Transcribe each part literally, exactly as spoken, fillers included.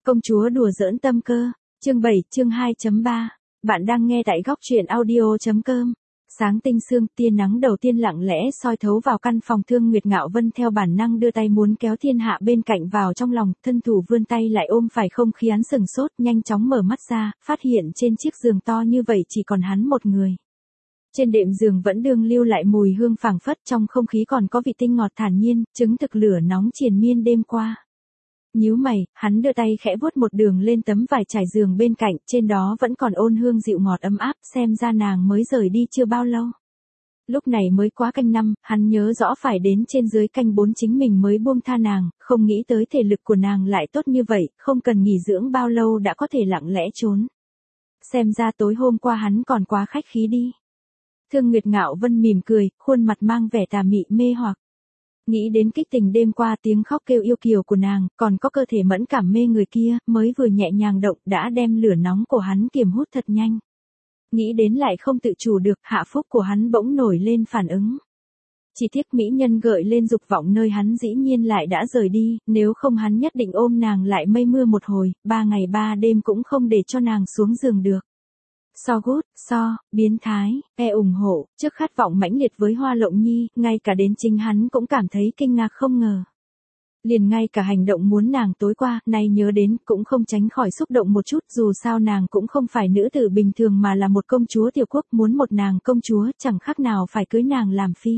Công chúa đùa giỡn tâm cơ, chương bảy, chương hai chấm ba. Bạn đang nghe tại góc truyện audio.com. Sáng tinh sương, tia nắng đầu tiên lặng lẽ soi thấu vào căn phòng. Thương Nguyệt Ngạo Vân theo bản năng đưa tay muốn kéo thiên hạ bên cạnh vào trong lòng, thân thủ vươn tay lại ôm phải không khí. Hắn sừng sốt, nhanh chóng mở mắt ra, phát hiện trên chiếc giường to như vậy chỉ còn hắn một người. Trên đệm giường vẫn đương lưu lại mùi hương phảng phất, trong không khí còn có vị tinh ngọt thản nhiên, chứng thực lửa nóng triền miên đêm qua. Nhíu mày, hắn đưa tay khẽ vuốt một đường lên tấm vải trải giường bên cạnh, trên đó vẫn còn ôn hương dịu ngọt ấm áp, xem ra nàng mới rời đi chưa bao lâu. Lúc này mới quá canh năm, hắn nhớ rõ phải đến trên dưới canh bốn chính mình mới buông tha nàng, không nghĩ tới thể lực của nàng lại tốt như vậy, không cần nghỉ dưỡng bao lâu đã có thể lặng lẽ trốn. Xem ra tối hôm qua hắn còn quá khách khí đi. Thương Nguyệt Ngạo Vân mỉm cười, khuôn mặt mang vẻ tà mị mê hoặc. Nghĩ đến kích tình đêm qua, tiếng khóc kêu yêu kiều của nàng, còn có cơ thể mẫn cảm mê người kia, mới vừa nhẹ nhàng động đã đem lửa nóng của hắn kiềm hút thật nhanh. Nghĩ đến lại không tự chủ được, hạ phúc của hắn bỗng nổi lên phản ứng. Chỉ tiếc mỹ nhân gợi lên dục vọng nơi hắn dĩ nhiên lại đã rời đi, nếu không hắn nhất định ôm nàng lại mây mưa một hồi, ba ngày ba đêm cũng không để cho nàng xuống giường được. So good, so, biến thái, e ủng hộ, trước khát vọng mãnh liệt với Hoa Lộng Nhi, ngay cả đến chính hắn cũng cảm thấy kinh ngạc không ngờ. Liền ngay cả hành động muốn nàng tối qua, nay nhớ đến, cũng không tránh khỏi xúc động một chút, dù sao nàng cũng không phải nữ tử bình thường mà là một công chúa tiểu quốc, muốn một nàng công chúa, chẳng khác nào phải cưới nàng làm phi.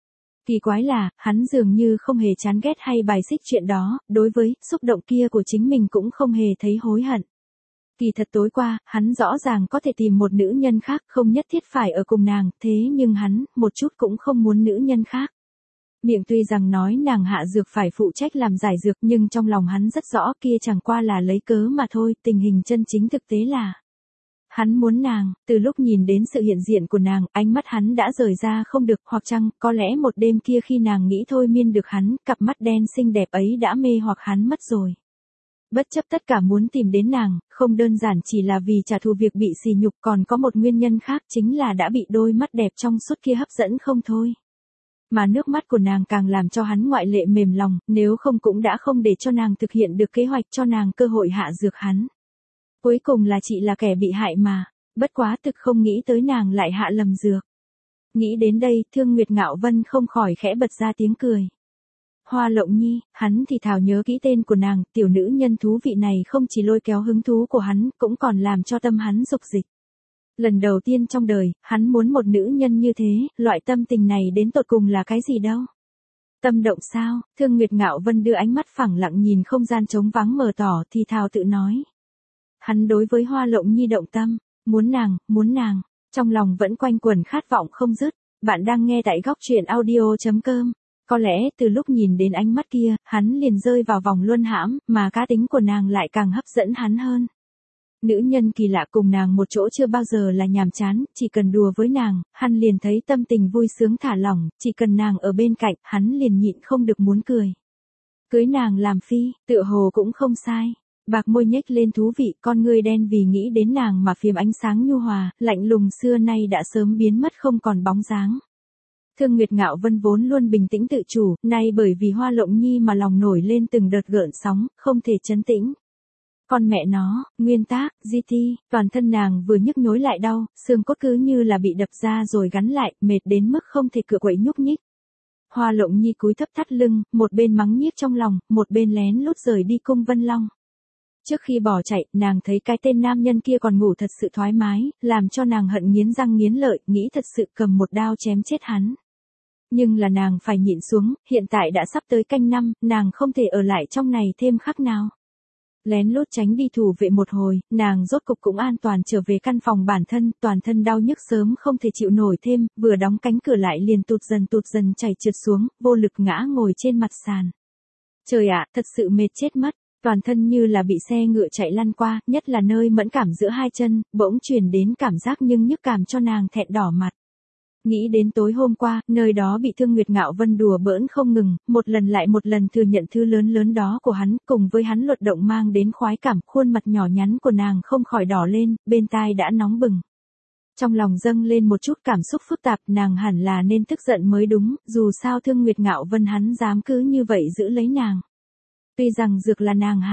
Kỳ quái là, hắn dường như không hề chán ghét hay bài xích chuyện đó, đối với xúc động kia của chính mình cũng không hề thấy hối hận. Kỳ thật tối qua, hắn rõ ràng có thể tìm một nữ nhân khác, không nhất thiết phải ở cùng nàng, thế nhưng hắn, một chút cũng không muốn nữ nhân khác. Miệng tuy rằng nói nàng hạ dược phải phụ trách làm giải dược, nhưng trong lòng hắn rất rõ kia chẳng qua là lấy cớ mà thôi, tình hình chân chính thực tế là. Hắn muốn nàng, từ lúc nhìn đến sự hiện diện của nàng, ánh mắt hắn đã rời ra không được, hoặc chăng, có lẽ một đêm kia khi nàng nghĩ thôi miên được hắn, cặp mắt đen xinh đẹp ấy đã mê hoặc hắn mất rồi. Bất chấp tất cả muốn tìm đến nàng, không đơn giản chỉ là vì trả thù việc bị sỉ nhục, còn có một nguyên nhân khác chính là đã bị đôi mắt đẹp trong suốt kia hấp dẫn không thôi. Mà nước mắt của nàng càng làm cho hắn ngoại lệ mềm lòng, nếu không cũng đã không để cho nàng thực hiện được kế hoạch cho nàng cơ hội hạ dược hắn. Cuối cùng là chị là kẻ bị hại mà, bất quá thực không nghĩ tới nàng lại hạ lầm dược. Nghĩ đến đây, Thương Nguyệt Ngạo Vân không khỏi khẽ bật ra tiếng cười. Hoa Lộng Nhi, hắn thì thào nhớ kỹ tên của nàng, tiểu nữ nhân thú vị này không chỉ lôi kéo hứng thú của hắn, cũng còn làm cho tâm hắn dục dịch. Lần đầu tiên trong đời, hắn muốn một nữ nhân như thế, loại tâm tình này đến tột cùng là cái gì đâu. Tâm động sao? Thương Nguyệt Ngạo Vân đưa ánh mắt phẳng lặng nhìn không gian trống vắng mờ tỏ thì thào tự nói. Hắn đối với Hoa Lộng Nhi động tâm, muốn nàng, muốn nàng, trong lòng vẫn quanh quẩn khát vọng không dứt. Bạn đang nghe tại góc truyện audio.com. Có lẽ từ lúc nhìn đến ánh mắt kia, hắn liền rơi vào vòng luân hãm, mà cá tính của nàng lại càng hấp dẫn hắn hơn. Nữ nhân kỳ lạ cùng nàng một chỗ chưa bao giờ là nhàm chán, chỉ cần đùa với nàng, hắn liền thấy tâm tình vui sướng thả lỏng, chỉ cần nàng ở bên cạnh, hắn liền nhịn không được muốn cười. Cưới nàng làm phi, tựa hồ cũng không sai. Bạc môi nhếch lên thú vị, con ngươi đen vì nghĩ đến nàng mà phiếm ánh sáng nhu hòa, lạnh lùng xưa nay đã sớm biến mất không còn bóng dáng. Thương Nguyệt Ngạo Vân vốn luôn bình tĩnh tự chủ, nay bởi vì Hoa Lộng Nhi mà lòng nổi lên từng đợt gợn sóng, không thể trấn tĩnh. Con mẹ nó, nguyên tác, giê tê, toàn thân nàng vừa nhức nhối lại đau, xương cốt cứ như là bị đập ra rồi gắn lại, mệt đến mức không thể cựa quậy nhúc nhích. Hoa Lộng Nhi cúi thấp thắt lưng, một bên mắng nhiếc trong lòng, một bên lén lút rời đi cung Vân Long. Trước khi bỏ chạy, nàng thấy cái tên nam nhân kia còn ngủ thật sự thoải mái, làm cho nàng hận nghiến răng nghiến lợi, nghĩ thật sự cầm một đao chém chết hắn. Nhưng là nàng phải nhịn xuống, hiện tại đã sắp tới canh năm, nàng không thể ở lại trong này thêm khắc nào. Lén lút tránh đi thủ vệ một hồi, nàng rốt cục cũng an toàn trở về căn phòng bản thân, toàn thân đau nhức sớm không thể chịu nổi thêm, vừa đóng cánh cửa lại liền tụt dần tụt dần chảy trượt xuống, vô lực ngã ngồi trên mặt sàn. Trời ạ, thật sự mệt chết mất. Toàn thân như là bị xe ngựa chạy lăn qua, nhất là nơi mẫn cảm giữa hai chân, bỗng truyền đến cảm giác nhưng nhức cảm cho nàng thẹn đỏ mặt. Nghĩ đến tối hôm qua, nơi đó bị Thương Nguyệt Ngạo Vân đùa bỡn không ngừng, một lần lại một lần thừa nhận thứ lớn lớn đó của hắn, cùng với hắn luật động mang đến khoái cảm, khuôn mặt nhỏ nhắn của nàng không khỏi đỏ lên, bên tai đã nóng bừng. Trong lòng dâng lên một chút cảm xúc phức tạp, nàng hẳn là nên tức giận mới đúng, dù sao Thương Nguyệt Ngạo Vân hắn dám cứ như vậy giữ lấy nàng. Tuy rằng dược là nàng hạ,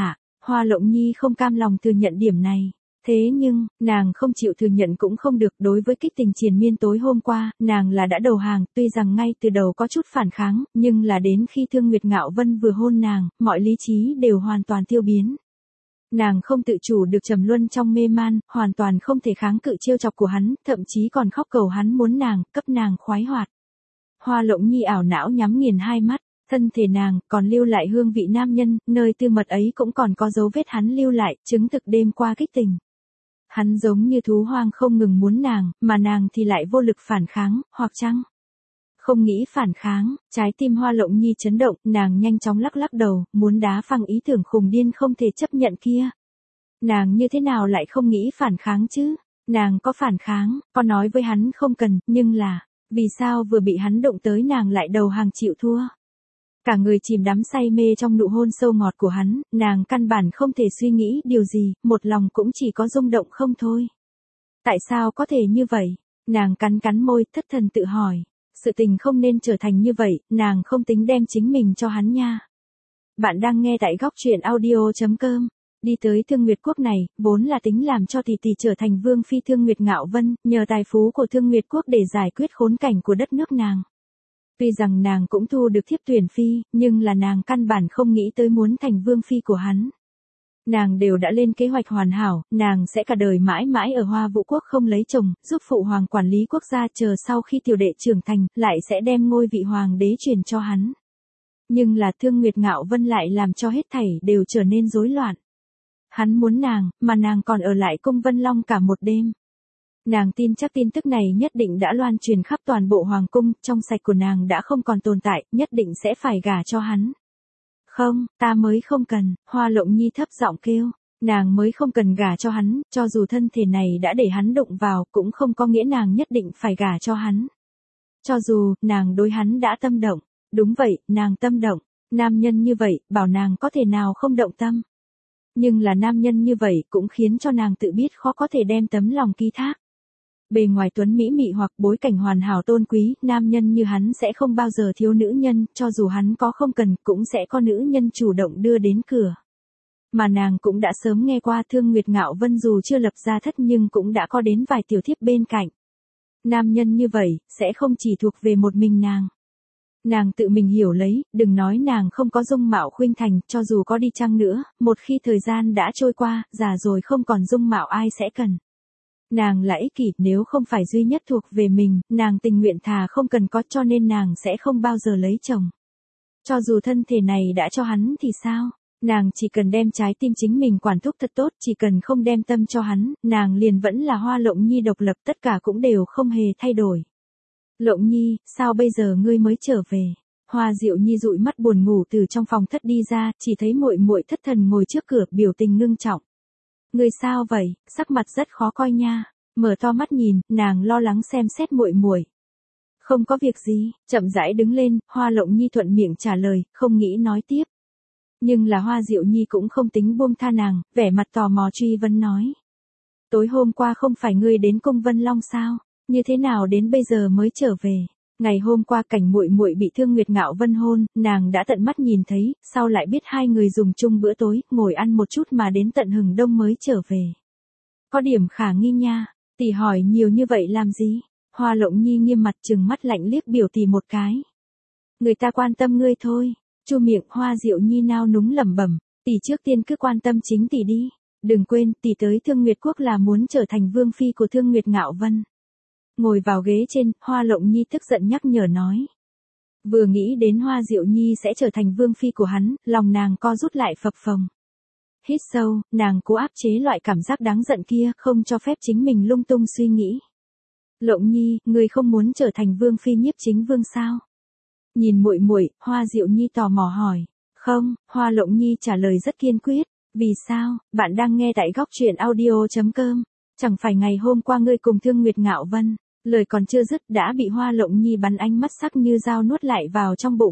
Hoa Lộng Nhi không cam lòng thừa nhận điểm này. Thế nhưng, nàng không chịu thừa nhận cũng không được, đối với kích tình triền miên tối hôm qua, nàng là đã đầu hàng, tuy rằng ngay từ đầu có chút phản kháng, nhưng là đến khi Thương Nguyệt Ngạo Vân vừa hôn nàng, mọi lý trí đều hoàn toàn tiêu biến. Nàng không tự chủ được trầm luân trong mê man, hoàn toàn không thể kháng cự trêu chọc của hắn, thậm chí còn khóc cầu hắn muốn nàng, cấp nàng khoái hoạt. Hoa Lộng Nhi ảo não nhắm nghiền hai mắt, thân thể nàng còn lưu lại hương vị nam nhân, nơi tư mật ấy cũng còn có dấu vết hắn lưu lại, chứng thực đêm qua kích tình. Hắn giống như thú hoang không ngừng muốn nàng, mà nàng thì lại vô lực phản kháng, hoặc chăng không nghĩ phản kháng, trái tim Hoa Lộng Nhi chấn động, nàng nhanh chóng lắc lắc đầu, muốn đá phăng ý tưởng khùng điên không thể chấp nhận kia. Nàng như thế nào lại không nghĩ phản kháng chứ? Nàng có phản kháng, có nói với hắn không cần, nhưng là, vì sao vừa bị hắn động tới nàng lại đầu hàng chịu thua? Cả người chìm đắm say mê trong nụ hôn sâu ngọt của hắn, nàng căn bản không thể suy nghĩ điều gì, một lòng cũng chỉ có rung động không thôi. Tại sao có thể như vậy? Nàng cắn cắn môi, thất thần tự hỏi. Sự tình không nên trở thành như vậy, nàng không tính đem chính mình cho hắn nha. Bạn đang nghe tại góc truyện audio chấm com. Đi tới Thương Nguyệt Quốc này, vốn là tính làm cho tỷ tỷ trở thành vương phi Thương Nguyệt Ngạo Vân, nhờ tài phú của Thương Nguyệt Quốc để giải quyết khốn cảnh của đất nước nàng. Tuy rằng nàng cũng thu được thiếp tuyển phi, nhưng là nàng căn bản không nghĩ tới muốn thành vương phi của hắn. Nàng đều đã lên kế hoạch hoàn hảo, nàng sẽ cả đời mãi mãi ở Hoa Vũ Quốc không lấy chồng, giúp phụ hoàng quản lý quốc gia, chờ sau khi tiểu đệ trưởng thành, lại sẽ đem ngôi vị hoàng đế truyền cho hắn. Nhưng là Thương Nguyệt Ngạo Vân lại làm cho hết thảy đều trở nên rối loạn. Hắn muốn nàng, mà nàng còn ở lại cung Vân Long cả một đêm. Nàng tin chắc tin tức này nhất định đã loan truyền khắp toàn bộ hoàng cung, trong sạch của nàng đã không còn tồn tại, nhất định sẽ phải gả cho hắn. Không, ta mới không cần, Hoa Lộng Nhi thấp giọng kêu, nàng mới không cần gả cho hắn, cho dù thân thể này đã để hắn đụng vào, cũng không có nghĩa nàng nhất định phải gả cho hắn. Cho dù, nàng đối hắn đã tâm động, đúng vậy, nàng tâm động, nam nhân như vậy, bảo nàng có thể nào không động tâm. Nhưng là nam nhân như vậy cũng khiến cho nàng tự biết khó có thể đem tấm lòng ký thác. Bề ngoài tuấn mỹ mị hoặc bối cảnh hoàn hảo tôn quý, nam nhân như hắn sẽ không bao giờ thiếu nữ nhân, cho dù hắn có không cần, cũng sẽ có nữ nhân chủ động đưa đến cửa. Mà nàng cũng đã sớm nghe qua Thương Nguyệt Ngạo Vân dù chưa lập gia thất nhưng cũng đã có đến vài tiểu thiếp bên cạnh. Nam nhân như vậy, sẽ không chỉ thuộc về một mình nàng. Nàng tự mình hiểu lấy, đừng nói nàng không có dung mạo khuynh thành, cho dù có đi chăng nữa, một khi thời gian đã trôi qua, già rồi không còn dung mạo ai sẽ cần. Nàng là ích kỷ, nếu không phải duy nhất thuộc về mình, nàng tình nguyện thà không cần có, cho nên nàng sẽ không bao giờ lấy chồng. Cho dù thân thể này đã cho hắn thì sao? Nàng chỉ cần đem trái tim chính mình quản thúc thật tốt, chỉ cần không đem tâm cho hắn, nàng liền vẫn là Hoa Lộng Nhi độc lập, tất cả cũng đều không hề thay đổi. Lộng Nhi, sao bây giờ ngươi mới trở về? Hoa Diệu Nhi dụi mắt buồn ngủ từ trong phòng thất đi ra, chỉ thấy muội muội thất thần ngồi trước cửa, biểu tình ngưng trọng. Ngươi sao vậy? Sắc mặt rất khó coi nha. Mở to mắt nhìn, nàng lo lắng xem xét muội muội. Không có việc gì, chậm rãi đứng lên, Hoa Lộng Nhi thuận miệng trả lời, không nghĩ nói tiếp. Nhưng là Hoa Diệu Nhi cũng không tính buông tha nàng, vẻ mặt tò mò truy vấn nói. Tối hôm qua không phải ngươi đến cung Vân Long sao? Như thế nào đến bây giờ mới trở về? Ngày hôm qua cảnh muội muội bị Thương Nguyệt Ngạo Vân hôn, nàng đã tận mắt nhìn thấy, sau lại biết hai người dùng chung bữa tối, ngồi ăn một chút mà đến tận hừng đông mới trở về. Có điểm khả nghi nha, tỷ hỏi nhiều như vậy làm gì? Hoa Lộng Nhi nghiêm mặt trừng mắt lạnh liếc biểu tỷ một cái. Người ta quan tâm ngươi thôi. Chu miệng Hoa Diệu Nhi nao núng lẩm bẩm, tỷ trước tiên cứ quan tâm chính tỷ đi. Đừng quên, tỷ tới Thương Nguyệt Quốc là muốn trở thành vương phi của Thương Nguyệt Ngạo Vân. Ngồi vào ghế trên, Hoa Lộng Nhi tức giận nhắc nhở nói. Vừa nghĩ đến Hoa Diệu Nhi sẽ trở thành vương phi của hắn, lòng nàng co rút lại phập phồng. Hít sâu, nàng cố áp chế loại cảm giác đáng giận kia, không cho phép chính mình lung tung suy nghĩ. Lộng Nhi, ngươi không muốn trở thành vương phi nhiếp chính vương sao? Nhìn muội muội, Hoa Diệu Nhi tò mò hỏi. Không, Hoa Lộng Nhi trả lời rất kiên quyết. Vì sao? Bạn đang nghe tại góc truyện audio chấm com. Chẳng phải ngày hôm qua ngươi cùng Thương Nguyệt Ngạo Vân, lời còn chưa dứt đã bị Hoa Lộng Nhi bắn ánh mắt sắc như dao nuốt lại vào trong bụng.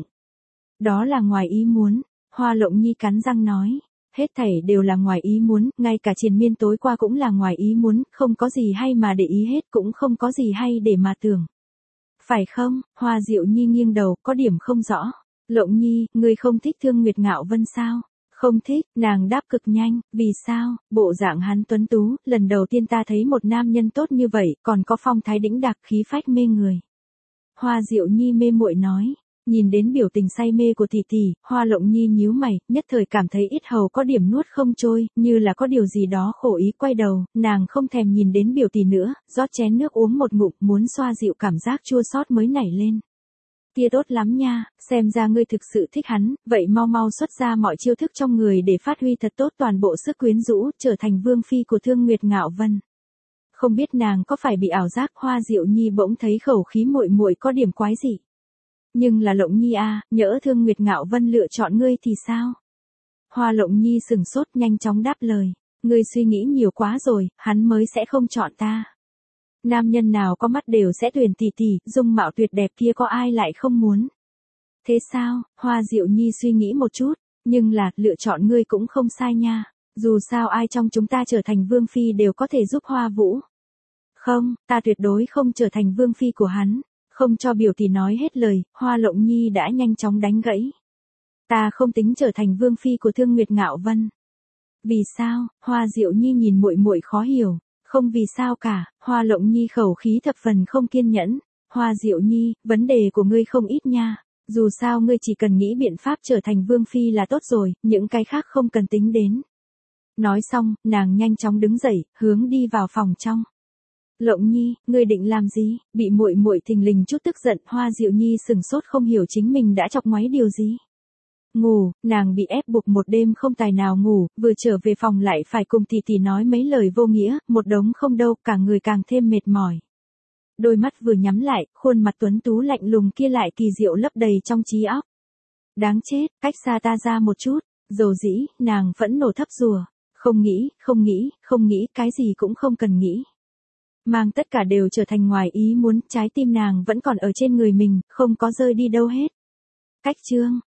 Đó là ngoài ý muốn, Hoa Lộng Nhi cắn răng nói. Hết thảy đều là ngoài ý muốn, ngay cả triền miên tối qua cũng là ngoài ý muốn, không có gì hay mà để ý hết, cũng không có gì hay để mà tưởng. Phải không? Hoa Diệu Nhi nghiêng đầu, có điểm không rõ. Lộng Nhi, ngươi không thích Thương Nguyệt Ngạo Vân sao? Không thích, nàng đáp cực nhanh, vì sao, bộ dạng hắn tuấn tú, lần đầu tiên ta thấy một nam nhân tốt như vậy, còn có phong thái đĩnh đạc khí phách mê người. Hoa Diệu Nhi mê muội nói, nhìn đến biểu tình say mê của tỷ tỷ, Hoa Lộng Nhi nhíu mày, nhất thời cảm thấy ít hầu có điểm nuốt không trôi, như là có điều gì đó khổ ý quay đầu, nàng không thèm nhìn đến biểu tỷ nữa, rót chén nước uống một ngụm, muốn xoa dịu cảm giác chua xót mới nảy lên. Kia tốt lắm nha, xem ra ngươi thực sự thích hắn, vậy mau mau xuất ra mọi chiêu thức trong người để phát huy thật tốt toàn bộ sức quyến rũ, trở thành vương phi của Thương Nguyệt Ngạo Vân. Không biết nàng có phải bị ảo giác, Hoa Diệu Nhi bỗng thấy khẩu khí muội muội có điểm quái dị. Nhưng là Lộng Nhi a, nhỡ Thương Nguyệt Ngạo Vân lựa chọn ngươi thì sao? Hoa Lộng Nhi sừng sốt nhanh chóng đáp lời, ngươi suy nghĩ nhiều quá rồi, hắn mới sẽ không chọn ta. Nam nhân nào có mắt đều sẽ tuyển tỷ tỷ, dung mạo tuyệt đẹp kia có ai lại không muốn. Thế sao, Hoa Diệu Nhi suy nghĩ một chút, nhưng là, lựa chọn ngươi cũng không sai nha, dù sao ai trong chúng ta trở thành vương phi đều có thể giúp Hoa Vũ. Không, ta tuyệt đối không trở thành vương phi của hắn, không cho biểu tỷ nói hết lời, Hoa Lộng Nhi đã nhanh chóng đánh gãy. Ta không tính trở thành vương phi của Thương Nguyệt Ngạo Vân. Vì sao, Hoa Diệu Nhi nhìn muội muội khó hiểu. Không vì sao cả, Hoa Lộng Nhi khẩu khí thập phần không kiên nhẫn. Hoa Diệu Nhi, vấn đề của ngươi không ít nha. Dù sao ngươi chỉ cần nghĩ biện pháp trở thành vương phi là tốt rồi, những cái khác không cần tính đến. Nói xong, nàng nhanh chóng đứng dậy, hướng đi vào phòng trong. Lộng Nhi, ngươi định làm gì? Bị muội muội thình lình chút tức giận, Hoa Diệu Nhi sừng sốt không hiểu chính mình đã chọc ngoáy điều gì. Ngủ, nàng bị ép buộc một đêm không tài nào ngủ, vừa trở về phòng lại phải cùng tỷ tỷ nói mấy lời vô nghĩa, một đống không đâu, cả người càng thêm mệt mỏi. Đôi mắt vừa nhắm lại, khuôn mặt tuấn tú lạnh lùng kia lại kỳ diệu lấp đầy trong trí óc. Đáng chết, cách xa ta ra một chút, dầu dĩ, nàng phẫn nộ thấp rùa. Không nghĩ, không nghĩ, không nghĩ, cái gì cũng không cần nghĩ. Mang tất cả đều trở thành ngoài ý muốn, trái tim nàng vẫn còn ở trên người mình, không có rơi đi đâu hết. Cách chương